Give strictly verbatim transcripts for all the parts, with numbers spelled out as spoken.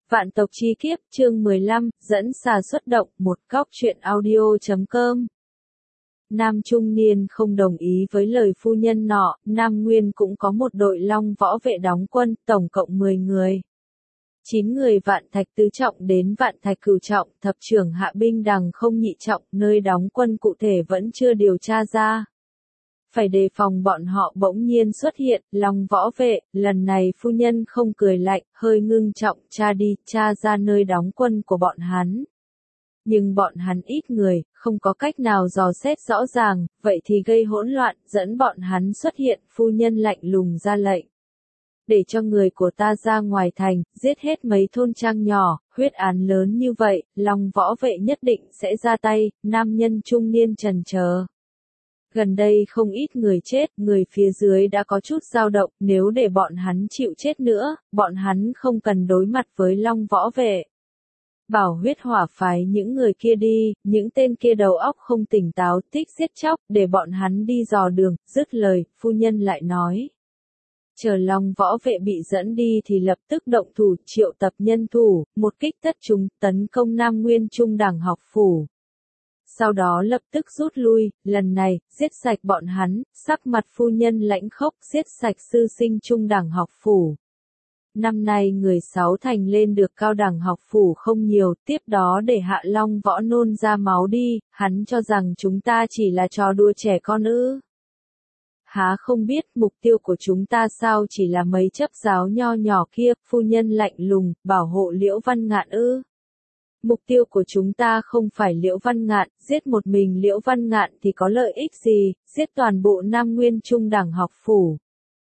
Vạn tộc chi kiếp, chương mười lăm, dẫn xà xuất động, một góc truyện audio chấm com. Nam trung niên không đồng ý với lời phu nhân nọ, Nam Nguyên cũng có một đội long võ vệ đóng quân, tổng cộng mười người. chín người vạn thạch tứ trọng đến vạn thạch cửu trọng, thập trưởng hạ binh đằng không nhị trọng, nơi đóng quân cụ thể vẫn chưa điều tra ra. Phải đề phòng bọn họ bỗng nhiên xuất hiện, long võ vệ, lần này phu nhân không cười lạnh, hơi ngưng trọng, tra đi, tra ra nơi đóng quân của bọn hắn. Nhưng bọn hắn ít người, không có cách nào dò xét rõ ràng, vậy thì gây hỗn loạn, dẫn bọn hắn xuất hiện, phu nhân lạnh lùng ra lệnh. Để cho người của ta ra ngoài thành, giết hết mấy thôn trang nhỏ, huyết án lớn như vậy, long võ vệ nhất định sẽ ra tay, nam nhân trung niên trần chờ. Gần đây không ít người chết, người phía dưới đã có chút dao động, nếu để bọn hắn chịu chết nữa, bọn hắn không cần đối mặt với long võ vệ. Bảo huyết hỏa phái những người kia đi, những tên kia đầu óc không tỉnh táo, thích giết chóc, để bọn hắn đi dò đường, dứt lời, phu nhân lại nói. Chờ long võ vệ bị dẫn đi thì lập tức động thủ, triệu tập nhân thủ, một kích tất chúng, tấn công Nam Nguyên Trung Đẳng học phủ. Sau đó lập tức rút lui, lần này, giết sạch bọn hắn, sắc mặt phu nhân lãnh khốc, giết sạch sư sinh trung đẳng học phủ. Năm nay người sáu thành lên được cao đẳng học phủ không nhiều, tiếp đó để hạ long võ nôn ra máu đi, hắn cho rằng chúng ta chỉ là trò đùa trẻ con ư. Há không biết mục tiêu của chúng ta sao chỉ là mấy chấp giáo nho nhỏ kia, phu nhân lạnh lùng, bảo hộ Liễu Văn Ngạn ư. Mục tiêu của chúng ta không phải Liễu Văn Ngạn, giết một mình Liễu Văn Ngạn thì có lợi ích gì, giết toàn bộ Nam Nguyên Trung Đẳng học phủ.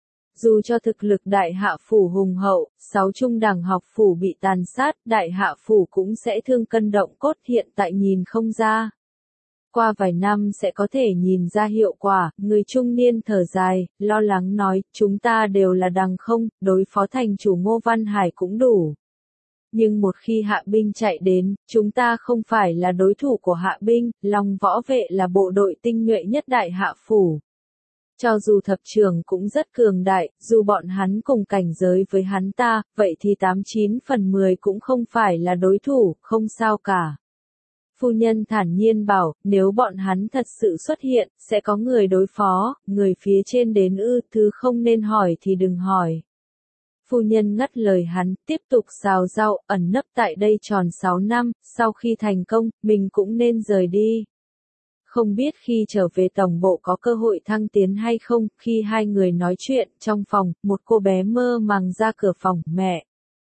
Dù cho thực lực đại hạ phủ hùng hậu, sáu trung đẳng học phủ bị tàn sát, đại hạ phủ cũng sẽ thương cân động cốt, hiện tại nhìn không ra. Qua vài năm sẽ có thể nhìn ra hiệu quả, người trung niên thở dài, lo lắng nói, chúng ta đều là đằng không, đối phó thành chủ Ngô Văn Hải cũng đủ. Nhưng một khi hạ binh chạy đến, chúng ta không phải là đối thủ của hạ binh, long võ vệ là bộ đội tinh nhuệ nhất đại hạ phủ. Cho dù thập trưởng cũng rất cường đại, dù bọn hắn cùng cảnh giới với hắn ta, vậy thì tám chín phần mười cũng không phải là đối thủ, không sao cả. Phu nhân thản nhiên bảo, nếu bọn hắn thật sự xuất hiện, sẽ có người đối phó, người phía trên đến ư, thứ không nên hỏi thì đừng hỏi. Phu nhân ngắt lời hắn, tiếp tục xào rau, ẩn nấp tại đây tròn sáu năm, sau khi thành công, mình cũng nên rời đi. Không biết khi trở về tổng bộ có cơ hội thăng tiến hay không, khi hai người nói chuyện, trong phòng, một cô bé mơ màng ra cửa phòng, mẹ.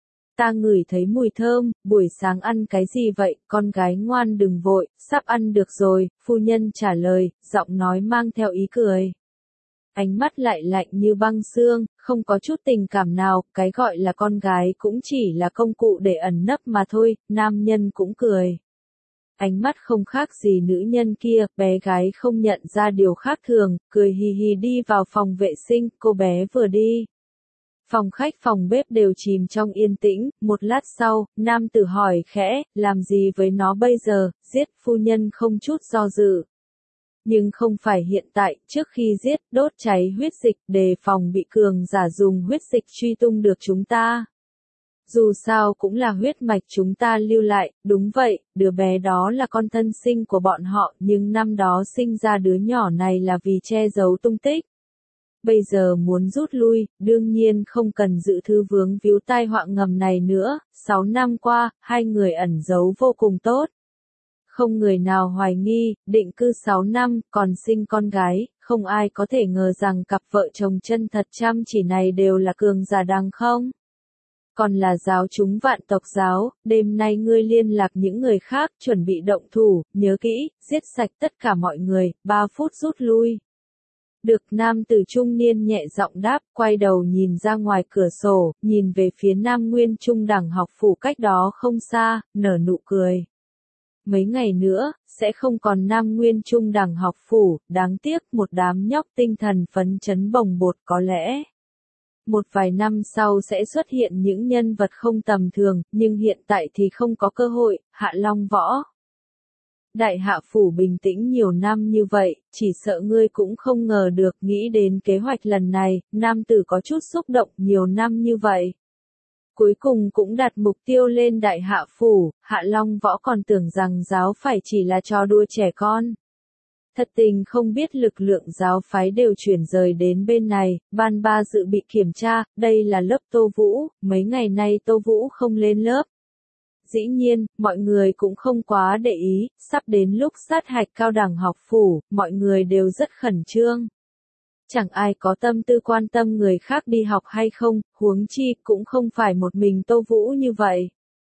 Ta ngửi thấy mùi thơm, buổi sáng ăn cái gì vậy, con gái ngoan đừng vội, sắp ăn được rồi, phu nhân trả lời, giọng nói mang theo ý cười. Ánh mắt lại lạnh như băng xương, không có chút tình cảm nào, cái gọi là con gái cũng chỉ là công cụ để ẩn nấp mà thôi, nam nhân cũng cười. Ánh mắt không khác gì nữ nhân kia, bé gái không nhận ra điều khác thường, cười hì hì đi vào phòng vệ sinh, cô bé vừa đi. Phòng khách phòng bếp đều chìm trong yên tĩnh, một lát sau, nam tử hỏi khẽ, làm gì với nó bây giờ, giết, phu nhân không chút do dự. Nhưng không phải hiện tại, trước khi giết, đốt cháy huyết dịch, đề phòng bị cường giả dùng huyết dịch truy tung được chúng ta. Dù sao cũng là huyết mạch chúng ta lưu lại, đúng vậy, đứa bé đó là con thân sinh của bọn họ, nhưng năm đó sinh ra đứa nhỏ này là vì che giấu tung tích. Bây giờ muốn rút lui, đương nhiên không cần giữ thứ vướng víu tai họa ngầm này nữa, sáu năm qua, hai người ẩn giấu vô cùng tốt. Không người nào hoài nghi, định cư sáu năm, còn sinh con gái, không ai có thể ngờ rằng cặp vợ chồng chân thật chăm chỉ này đều là cường giả đằng không. Còn là giáo chúng vạn tộc giáo, đêm nay ngươi liên lạc những người khác, chuẩn bị động thủ, nhớ kỹ, giết sạch tất cả mọi người, ba phút rút lui. Được, nam tử trung niên nhẹ giọng đáp, quay đầu nhìn ra ngoài cửa sổ, nhìn về phía Nam Nguyên Trung Đẳng học phủ cách đó không xa, nở nụ cười. Mấy ngày nữa, sẽ không còn Nam Nguyên Trung Đẳng học phủ, đáng tiếc một đám nhóc tinh thần phấn chấn bồng bột có lẽ. Một vài năm sau sẽ xuất hiện những nhân vật không tầm thường, nhưng hiện tại thì không có cơ hội, hạ long võ. Đại hạ phủ bình tĩnh nhiều năm như vậy, chỉ sợ ngươi cũng không ngờ được, nghĩ đến kế hoạch lần này, nam tử có chút xúc động, nhiều năm như vậy. Cuối cùng cũng đặt mục tiêu lên đại hạ phủ, Hạ Long Võ còn tưởng rằng giáo phải chỉ là trò đùa trẻ con. Thật tình không biết lực lượng giáo phái đều chuyển rời đến bên này, ban ba dự bị kiểm tra, đây là lớp Tô Vũ, mấy ngày nay Tô Vũ không lên lớp. Dĩ nhiên, mọi người cũng không quá để ý, sắp đến lúc sát hạch cao đẳng học phủ, mọi người đều rất khẩn trương. Chẳng ai có tâm tư quan tâm người khác đi học hay không, huống chi cũng không phải một mình Tô Vũ như vậy.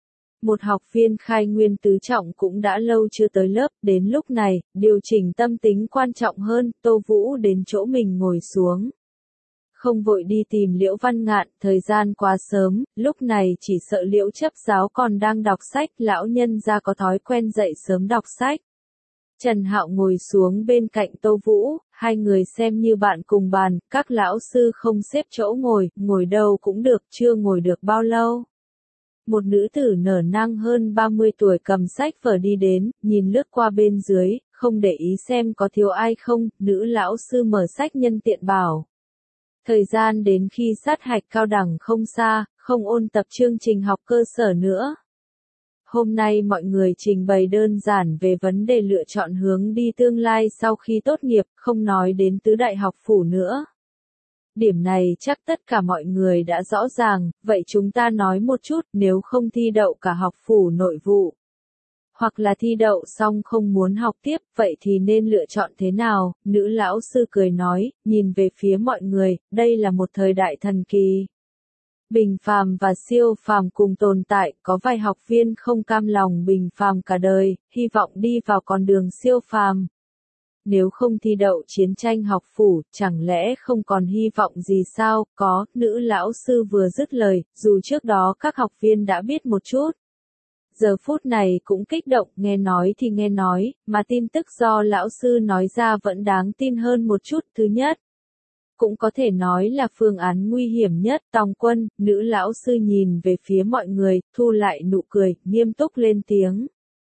Một học viên khai nguyên tứ trọng cũng đã lâu chưa tới lớp, đến lúc này, điều chỉnh tâm tính quan trọng hơn, Tô Vũ đến chỗ mình ngồi xuống. Không vội đi tìm Liễu Văn Ngạn, thời gian quá sớm, lúc này chỉ sợ Liễu chấp giáo còn đang đọc sách, lão nhân gia có thói quen dậy sớm đọc sách. Trần Hạo ngồi xuống bên cạnh Tô Vũ, hai người xem như bạn cùng bàn, các lão sư không xếp chỗ ngồi, ngồi đâu cũng được, chưa ngồi được bao lâu. Một nữ tử nở nang hơn ba mươi tuổi cầm sách vở đi đến, nhìn lướt qua bên dưới, không để ý xem có thiếu ai không, nữ lão sư mở sách nhân tiện bảo. Thời gian đến khi sát hạch cao đẳng không xa, không ôn tập chương trình học cơ sở nữa. Hôm nay mọi người trình bày đơn giản về vấn đề lựa chọn hướng đi tương lai sau khi tốt nghiệp, không nói đến tứ đại học phủ nữa. Điểm này chắc tất cả mọi người đã rõ ràng, vậy chúng ta nói một chút, nếu không thi đậu cả học phủ nội vụ, hoặc là thi đậu xong không muốn học tiếp, vậy thì nên lựa chọn thế nào? Nữ lão sư cười nói, nhìn về phía mọi người, đây là một thời đại thần kỳ. Bình phàm và siêu phàm cùng tồn tại, có vài học viên không cam lòng bình phàm cả đời, hy vọng đi vào con đường siêu phàm. Nếu không thi đậu chiến tranh học phủ, chẳng lẽ không còn hy vọng gì sao? Có, nữ lão sư vừa dứt lời, dù trước đó các học viên đã biết một chút. Giờ phút này cũng kích động, nghe nói thì nghe nói, mà tin tức do lão sư nói ra vẫn đáng tin hơn một chút. Thứ nhất, cũng có thể nói là phương án nguy hiểm nhất, Tòng Quân, nữ lão sư nhìn về phía mọi người, thu lại nụ cười, nghiêm túc lên tiếng.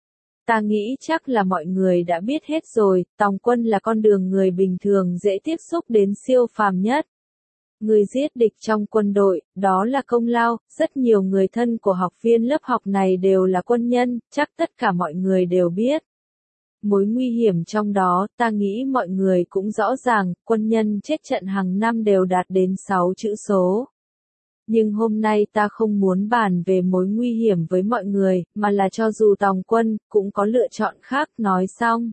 Ta nghĩ chắc là mọi người đã biết hết rồi, Tòng Quân là con đường người bình thường dễ tiếp xúc đến siêu phàm nhất. Người giết địch trong quân đội, đó là công lao, rất nhiều người thân của học viên lớp học này đều là quân nhân, chắc tất cả mọi người đều biết. Mối nguy hiểm trong đó, ta nghĩ mọi người cũng rõ ràng, quân nhân chết trận hàng năm đều đạt đến sáu chữ số. Nhưng hôm nay ta không muốn bàn về mối nguy hiểm với mọi người, mà là cho dù Tòng Quân, cũng có lựa chọn khác, nói xong.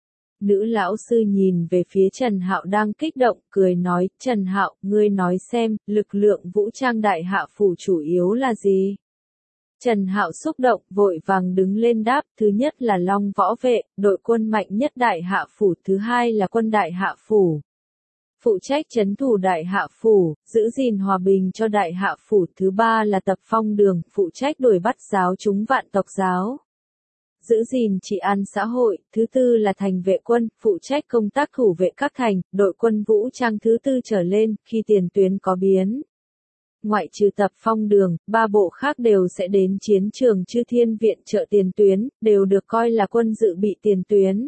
Nữ lão sư nhìn về phía Trần Hạo đang kích động, cười nói, Trần Hạo, ngươi nói xem, lực lượng vũ trang đại hạ phủ chủ yếu là gì? Trần Hạo xúc động, vội vàng đứng lên đáp, thứ nhất là Long Võ Vệ, đội quân mạnh nhất đại hạ phủ, thứ hai là quân đại hạ phủ. Phụ trách trấn thủ đại hạ phủ, giữ gìn hòa bình cho đại hạ phủ, thứ ba là Tập Phong Đường, phụ trách đuổi bắt giáo chúng vạn tộc giáo. Giữ gìn trị an xã hội, thứ tư là Thành Vệ Quân, phụ trách công tác thủ vệ các thành, đội quân vũ trang thứ tư trở lên, khi tiền tuyến có biến. Ngoại trừ Tập Phong Đường, ba bộ khác đều sẽ đến chiến trường Chư Thiên Viện trợ tiền tuyến, đều được coi là quân dự bị tiền tuyến.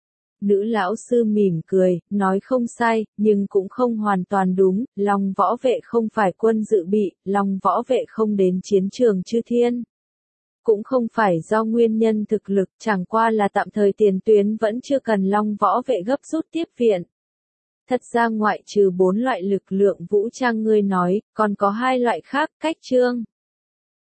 Nữ lão sư mỉm cười, nói không sai, nhưng cũng không hoàn toàn đúng, Long Võ Vệ không phải quân dự bị, Long Võ Vệ không đến chiến trường Chư Thiên. Cũng không phải do nguyên nhân thực lực, chẳng qua là tạm thời tiền tuyến vẫn chưa cần Long Võ Vệ gấp rút tiếp viện. Thật ra ngoại trừ bốn loại lực lượng vũ trang ngươi nói, còn có hai loại khác, cách chương.